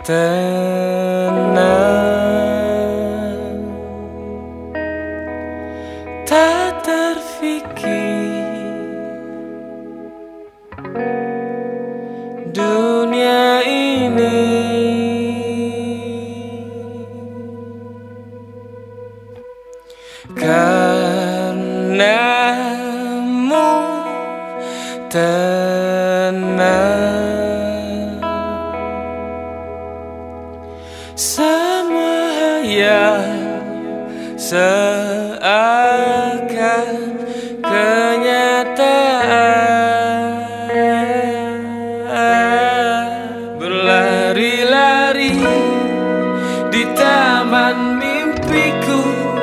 tenang, tak terfikir dunia ini karenamu tenang. Semua yang seakan kenyataan, berlari-lari di taman mimpiku.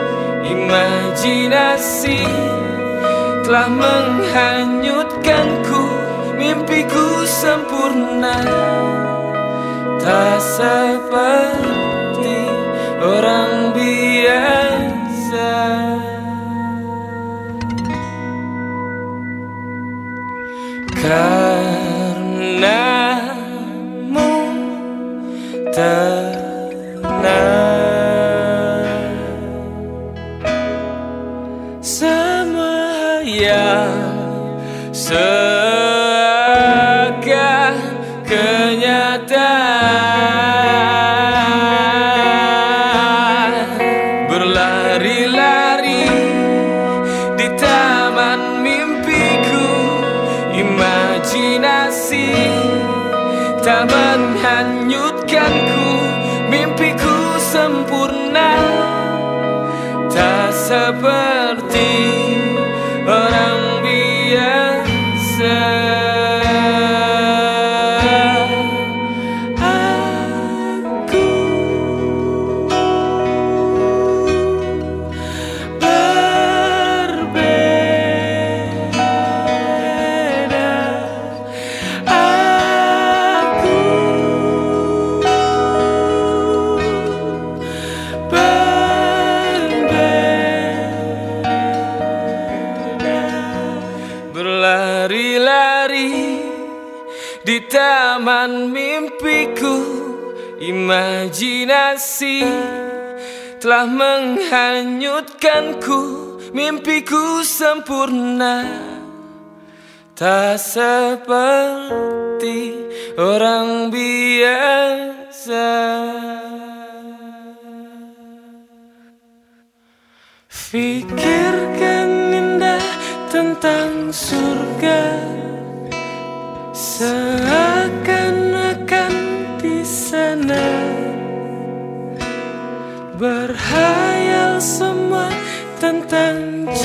Imajinasi telah menghanyutkanku. Mimpiku sempurna, tak seperti orang biasa. Karenamu tenang. Semua yang seakan kenyataan, berlari-lari di taman mimpiku. Imajinasi tak menghanyutkanku. Mimpiku sempurna, tak seperti orang biasa. Berlari-lari di taman mimpiku. Imajinasi telah menghanyutkanku. Mimpiku sempurna, tak seperti orang biasa. Fikirkan indah tentang surga, seakan-akan di sana. Berhayal semua tentang